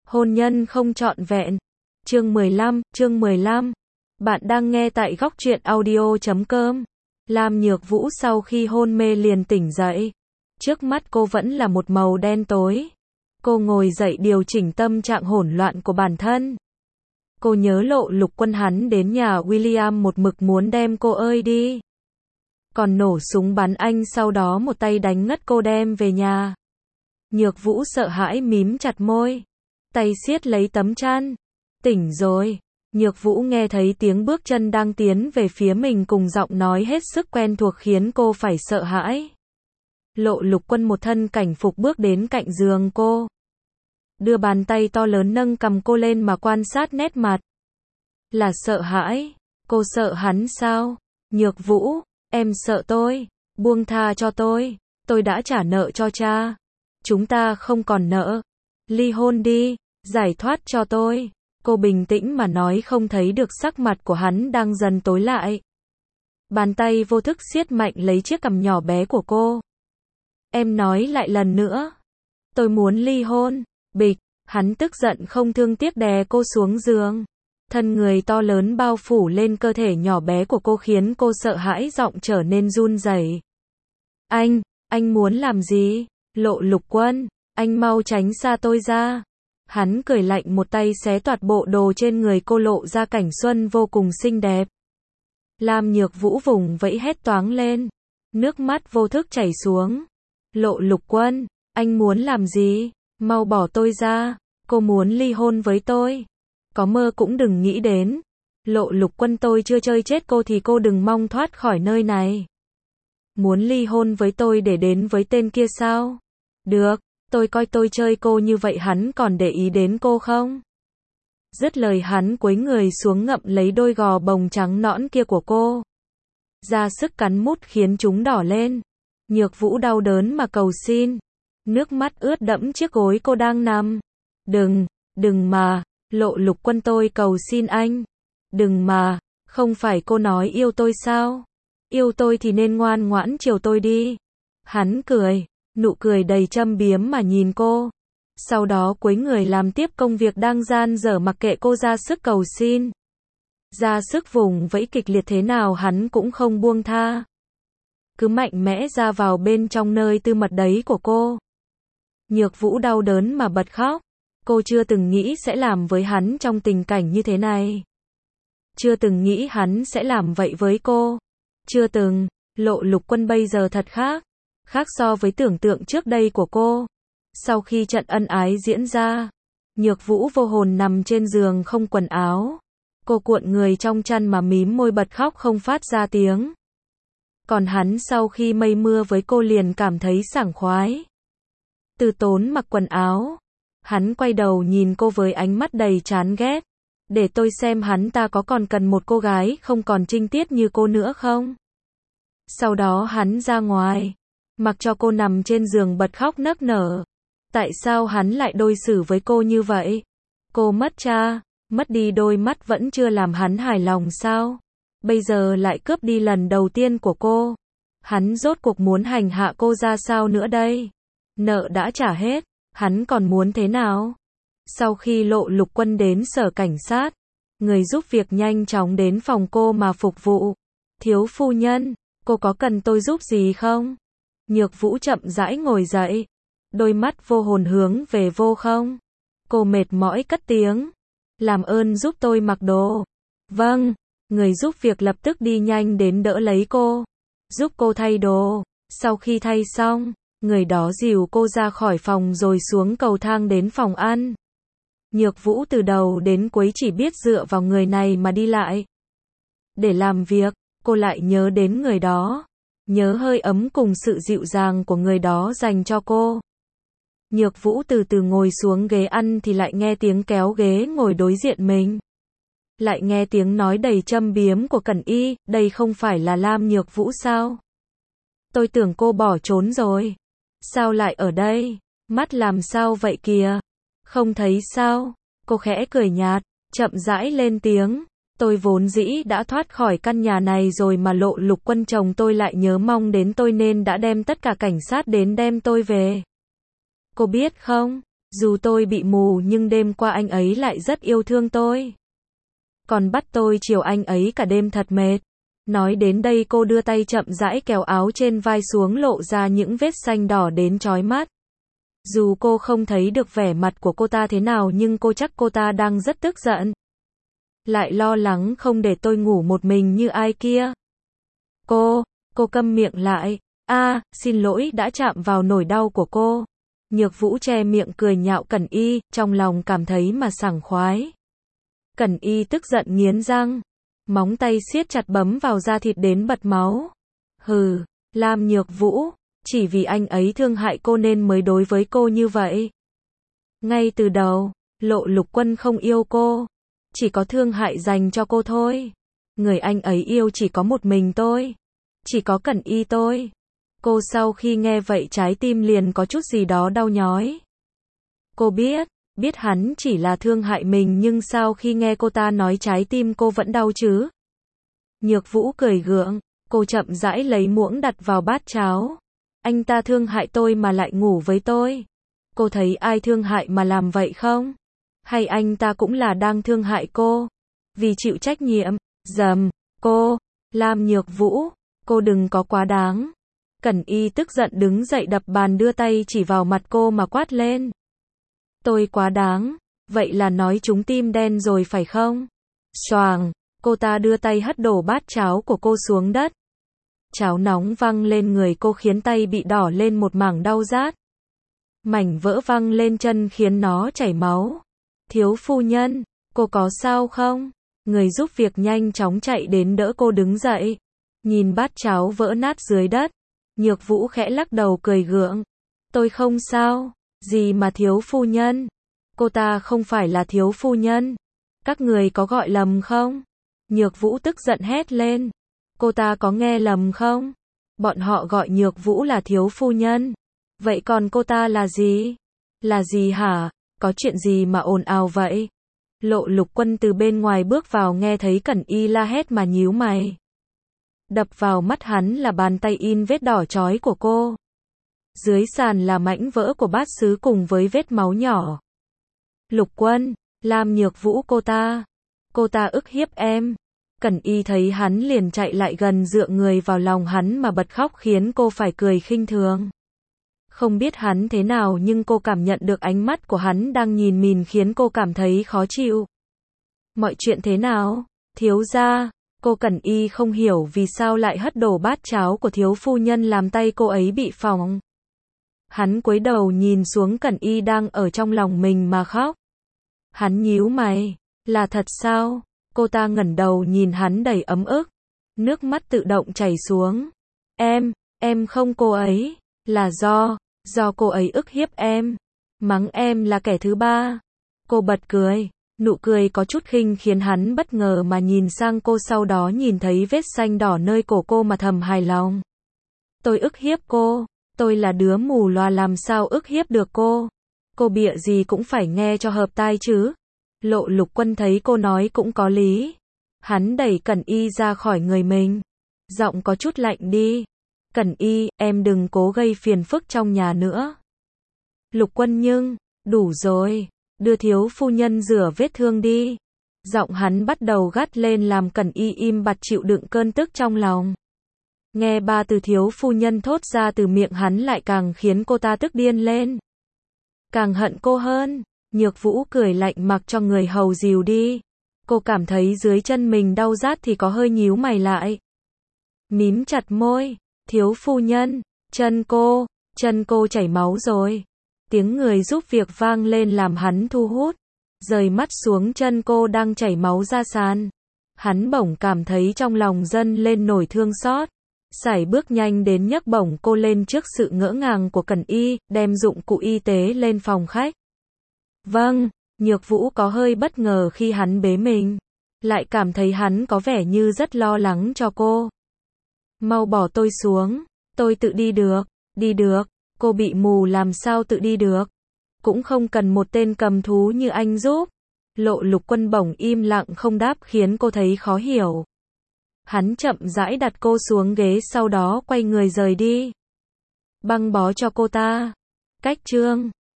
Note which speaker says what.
Speaker 1: Hôn nhân không trọn vẹn. Chương 15. Bạn đang nghe tại góc truyện audio.com. Lam Nhược Vũ sau khi hôn mê liền tỉnh dậy. Trước mắt cô vẫn là một màu đen tối. Cô ngồi dậy điều chỉnh tâm trạng hỗn loạn của bản thân. Cô nhớ Lộ Lục Quân hắn đến nhà William một mực muốn đem cô ơi đi. Còn nổ súng bắn anh sau đó một tay đánh ngất cô đem về nhà. Nhược Vũ sợ hãi mím chặt môi. Tay siết lấy tấm chăn. Tỉnh rồi. Nhược Vũ nghe thấy tiếng bước chân đang tiến về phía mình cùng giọng nói hết sức quen thuộc khiến cô phải sợ hãi. Lộ Lục Quân một thân cảnh phục bước đến cạnh giường cô. Đưa bàn tay to lớn nâng cầm cô lên mà quan sát nét mặt. Là sợ hãi. Cô sợ hắn sao? Nhược Vũ, em sợ tôi. Buông tha cho tôi đã trả nợ cho cha. Chúng ta không còn nợ. Ly hôn đi, giải thoát cho tôi. Cô bình tĩnh mà nói không thấy được sắc mặt của hắn đang dần tối lại. Bàn tay vô thức siết mạnh lấy chiếc cằm nhỏ bé của cô. Em nói lại lần nữa. Tôi muốn ly hôn. Bịch, hắn tức giận không thương tiếc đè cô xuống giường. Thân người to lớn bao phủ lên cơ thể nhỏ bé của cô khiến cô sợ hãi giọng trở nên run rẩy. Anh muốn làm gì? Lộ Lục Quân, anh mau tránh xa tôi ra. Hắn cười lạnh một tay xé toạc bộ đồ trên người cô lộ ra cảnh xuân vô cùng xinh đẹp. Lam Nhược Vũ vùng vẫy hét toáng lên. Nước mắt vô thức chảy xuống. Lộ Lục Quân, anh muốn làm gì? Mau bỏ tôi ra. Cô muốn ly hôn với tôi. Có mơ cũng đừng nghĩ đến. Lộ Lục Quân, tôi chưa chơi chết cô thì cô đừng mong thoát khỏi nơi này. Muốn ly hôn với tôi để đến với tên kia sao? Được, tôi coi tôi chơi cô như vậy hắn còn để ý đến cô không? Dứt lời hắn cúi người xuống ngậm lấy đôi gò bồng trắng nõn kia của cô. Ra sức cắn mút khiến chúng đỏ lên. Nhược Vũ đau đớn mà cầu xin. Nước mắt ướt đẫm chiếc gối cô đang nằm. Đừng mà, Lộ Lục Quân, tôi cầu xin anh. Đừng mà, không phải cô nói yêu tôi sao? Yêu tôi thì nên ngoan ngoãn chiều tôi đi. Hắn cười, nụ cười đầy châm biếm mà nhìn cô. Sau đó cúi người làm tiếp công việc đang dang dở mặc kệ cô ra sức cầu xin. Ra sức vùng vẫy kịch liệt thế nào hắn cũng không buông tha. Cứ mạnh mẽ ra vào bên trong nơi tư mật đấy của cô. Nhược Vũ đau đớn mà bật khóc. Cô chưa từng nghĩ sẽ làm với hắn trong tình cảnh như thế này. Chưa từng nghĩ hắn sẽ làm vậy với cô. Chưa từng. Lộ Lục Quân bây giờ thật khác. Khác so với tưởng tượng trước đây của cô. Sau khi trận ân ái diễn ra, Nhược Vũ vô hồn nằm trên giường không quần áo. Cô cuộn người trong chăn mà mím môi bật khóc không phát ra tiếng. Còn hắn sau khi mây mưa với cô liền cảm thấy sảng khoái. Từ Tốn mặc quần áo. Hắn quay đầu nhìn cô với ánh mắt đầy chán ghét. Để tôi xem hắn ta có còn cần một cô gái không còn trinh tiết như cô nữa không? Sau đó hắn ra ngoài. Mặc cho cô nằm trên giường bật khóc nức nở. Tại sao hắn lại đối xử với cô như vậy? Cô mất cha, mất đi đôi mắt vẫn chưa làm hắn hài lòng sao? Bây giờ lại cướp đi lần đầu tiên của cô. Hắn rốt cuộc muốn hành hạ cô ra sao nữa đây? Nợ đã trả hết, hắn còn muốn thế nào? Sau khi Lộ Lục Quân đến sở cảnh sát, người giúp việc nhanh chóng đến phòng cô mà phục vụ. Thiếu phu nhân, cô có cần tôi giúp gì không? Nhược Vũ chậm rãi ngồi dậy. Đôi mắt vô hồn hướng về vô không. Cô mệt mỏi cất tiếng. Làm ơn giúp tôi mặc đồ. Vâng. Người giúp việc lập tức đi nhanh đến đỡ lấy cô. Giúp cô thay đồ. Sau khi thay xong, người đó dìu cô ra khỏi phòng rồi xuống cầu thang đến phòng ăn. Nhược Vũ từ đầu đến cuối chỉ biết dựa vào người này mà đi lại. Để làm việc, cô lại nhớ đến người đó. Nhớ hơi ấm cùng sự dịu dàng của người đó dành cho cô. Nhược Vũ từ từ ngồi xuống ghế ăn thì lại nghe tiếng kéo ghế ngồi đối diện mình. Lại nghe tiếng nói đầy châm biếm của Cẩn Y, đây không phải là Lam Nhược Vũ sao? Tôi tưởng cô bỏ trốn rồi. Sao lại ở đây? Mắt làm sao vậy kìa? Không thấy sao? Cô khẽ cười nhạt, chậm rãi lên tiếng. Tôi vốn dĩ đã thoát khỏi căn nhà này rồi mà Lộ Lục Quân chồng tôi lại nhớ mong đến tôi nên đã đem tất cả cảnh sát đến đem tôi về. Cô biết không, Dù tôi bị mù nhưng đêm qua anh ấy lại rất yêu thương tôi. Còn bắt tôi chiều anh ấy cả đêm thật mệt. Nói đến đây cô đưa tay chậm rãi kéo áo trên vai xuống lộ ra những vết xanh đỏ đến chói mắt. Dù cô không thấy được vẻ mặt của cô ta thế nào nhưng cô chắc cô ta đang rất tức giận. Lại lo lắng không để tôi ngủ một mình như ai kia. Cô câm miệng lại. Xin lỗi đã chạm vào nỗi đau của cô. Nhược Vũ che miệng cười nhạo Cẩn Y, trong lòng cảm thấy mà sảng khoái. Cẩn Y tức giận nghiến răng. Móng tay siết chặt bấm vào da thịt đến bật máu. Hừ, Lam Nhược Vũ, chỉ vì anh ấy thương hại cô nên mới đối với cô như vậy. Ngay từ đầu, Lộ Lục Quân không yêu cô. Chỉ có thương hại dành cho cô thôi. Người anh ấy yêu chỉ có một mình tôi. Chỉ có Cẩn Y tôi. Cô sau khi nghe vậy trái tim liền có chút gì đó đau nhói. Cô biết hắn chỉ là thương hại mình nhưng sau khi nghe cô ta nói trái tim cô vẫn đau chứ. Nhược Vũ cười gượng, cô chậm rãi lấy muỗng đặt vào bát cháo. Anh ta thương hại tôi mà lại ngủ với tôi. Cô thấy ai thương hại mà làm vậy không? Hay anh ta cũng là đang thương hại cô? Vì chịu trách nhiệm, Lam Nhược Vũ, cô đừng có quá đáng. Cẩn Y tức giận đứng dậy đập bàn đưa tay chỉ vào mặt cô mà quát lên. Tôi quá đáng, vậy là nói chúng tim đen rồi phải không? Xoàng, cô ta đưa tay hất đổ bát cháo của cô xuống đất. Cháo nóng văng lên người cô khiến tay bị đỏ lên một mảng đau rát. Mảnh vỡ văng lên chân khiến nó chảy máu. Thiếu phu nhân, cô có sao không? Người giúp việc nhanh chóng chạy đến đỡ cô đứng dậy. Nhìn bát cháo vỡ nát dưới đất. Nhược Vũ khẽ lắc đầu cười gượng. Tôi không sao. Gì mà thiếu phu nhân? Cô ta không phải là thiếu phu nhân. Các người có gọi lầm không? Nhược Vũ tức giận hét lên. Cô ta có nghe lầm không? Bọn họ gọi Nhược Vũ là thiếu phu nhân. Vậy còn cô ta là gì? Là gì hả? Có chuyện gì mà ồn ào vậy? Lộ Lục Quân từ bên ngoài bước vào nghe thấy Cẩn Y la hét mà nhíu mày. Đập vào mắt hắn là bàn tay in vết đỏ chói của cô. Dưới sàn là mảnh vỡ của bát sứ cùng với vết máu nhỏ. Lục Quân, Lam Nhược Vũ cô ta ức hiếp em. Cẩn Y thấy hắn liền chạy lại gần dựa người vào lòng hắn mà bật khóc khiến cô phải cười khinh thường. Không biết hắn thế nào nhưng cô cảm nhận được ánh mắt của hắn đang nhìn mình khiến cô cảm thấy khó chịu. Mọi chuyện thế nào? Thiếu gia, cô Cẩn Y không hiểu vì sao lại hất đổ bát cháo của thiếu phu nhân làm tay cô ấy bị phỏng. Hắn cúi đầu nhìn xuống Cẩn Y đang ở trong lòng mình mà khóc. Hắn nhíu mày, là thật sao? Cô ta ngẩng đầu nhìn hắn đầy ấm ức. Nước mắt tự động chảy xuống. Em không cô ấy, là do cô ấy ức hiếp em. Mắng em là kẻ thứ ba. Cô bật cười, nụ cười có chút khinh khiến hắn bất ngờ mà nhìn sang cô sau đó nhìn thấy vết xanh đỏ nơi cổ cô mà thầm hài lòng. Tôi ức hiếp cô. Tôi là đứa mù loà làm sao ức hiếp được cô. Cô bịa gì cũng phải nghe cho hợp tai chứ. Lộ Lục Quân thấy cô nói cũng có lý. Hắn đẩy Cẩn Y ra khỏi người mình. Giọng có chút lạnh đi. Cẩn Y, em đừng cố gây phiền phức trong nhà nữa. Lục Quân nhưng, đủ rồi. Đưa thiếu phu nhân rửa vết thương đi. Giọng hắn bắt đầu gắt lên làm Cẩn Y im bặt chịu đựng cơn tức trong lòng. Nghe ba từ thiếu phu nhân thốt ra từ miệng hắn lại càng khiến cô ta tức điên lên. Càng hận cô hơn. Nhược Vũ cười lạnh mặc cho người hầu dìu đi. Cô cảm thấy dưới chân mình đau rát thì có hơi nhíu mày lại. Mím chặt môi. Thiếu phu nhân, chân cô chảy máu rồi. Tiếng người giúp việc vang lên làm hắn thu hút. Rời mắt xuống chân cô đang chảy máu ra sàn. Hắn bỗng cảm thấy trong lòng dâng lên nổi thương xót. Sải bước nhanh đến nhấc bổng cô lên trước sự ngỡ ngàng của Cẩn Y, đem dụng cụ y tế lên phòng khách. Vâng, Nhược Vũ có hơi bất ngờ khi hắn bế mình. Lại cảm thấy hắn có vẻ như rất lo lắng cho cô. Mau bỏ tôi xuống, tôi tự đi được, cô bị mù làm sao tự đi được. Cũng không cần một tên cầm thú như anh giúp. Lộ Lục Quân bỗng im lặng không đáp khiến cô thấy khó hiểu. Hắn chậm rãi đặt cô xuống ghế sau đó quay người rời đi. Băng bó cho cô ta. Cách chương